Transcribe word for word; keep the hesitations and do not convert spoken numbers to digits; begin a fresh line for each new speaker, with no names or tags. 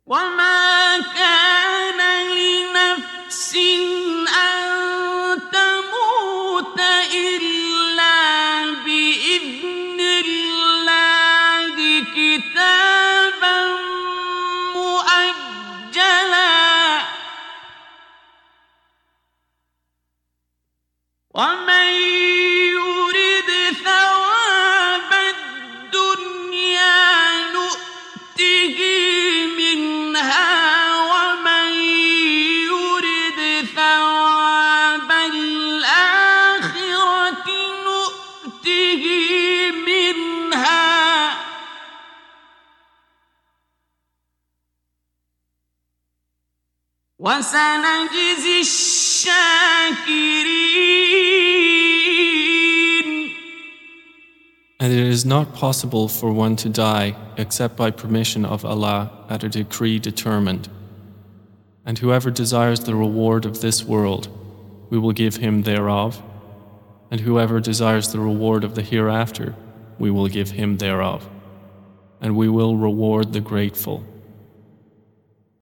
وما كان لنفس أن تموت إلا بإذن الله كتابا مؤجلا ومن يرد ثواب الدنيا نؤته منها ومن يرد ثواب الآخرة نؤته منها وسنجزي الشاكرين.
And it is not possible for one to die except by permission of Allah at a decree determined. And whoever desires the reward of this world, we will give him thereof. And whoever desires the reward of the hereafter, we will give him thereof. And we will reward the grateful.